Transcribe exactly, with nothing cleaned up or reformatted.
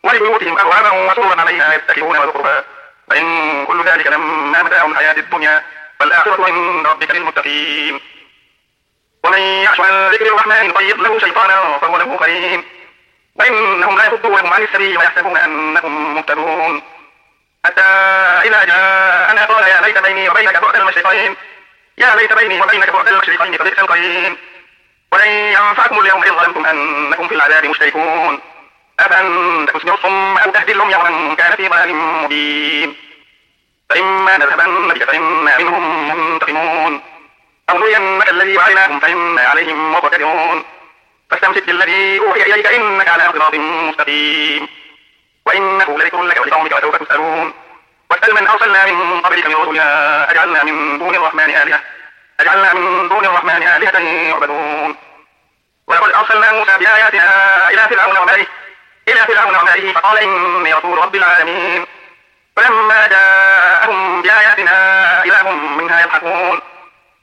ولبيوتهم أبوابا وسررا عليها يتكئون وزخرفا وإن كل ذلك لما متاع الحياة الدنيا والآخرة عند ربك للمتقين. ومن يعش عن ذكر الرحمن نقيض له شيطانا فهو له قرين وإنهم لا يصدونهم عن السبيل ويحسبون أنهم مهتدون حتى إذا جاءنا قال يا ليت بيني وبينك بعد المشرقين يا ليت بيني وبينك بعد المشرقين فبئس القرين. ولن ينفعكم اليوم إذ ظلمتم أنكم في العذاب مشتركون أفأنت تسمع الصم أو تهدي العمي ومن كان في ضلال مبين. فإما نذهبن بك فإنا منهم منتقمون أو نرينك الذي وعدناهم فإنا عليهم مقتدرون فاستمسك بالذي أوحي إليك إنك على صراط مستقيم وإنه لذكر لك ولقومك وسوف تسألون. واسأل من أرسلنا من قبلك من رسلنا أجعلنا من دون الرحمن آلهة أجعلنا من دون الرحمن آلهة يعبدون. ولقد أرسلنا موسى بآياتنا إلى فرعون وملئه إلى فرعون وملئه فقال إني رسول رب العالمين فلما جاءهم بآياتنا إذا هم منها يضحكون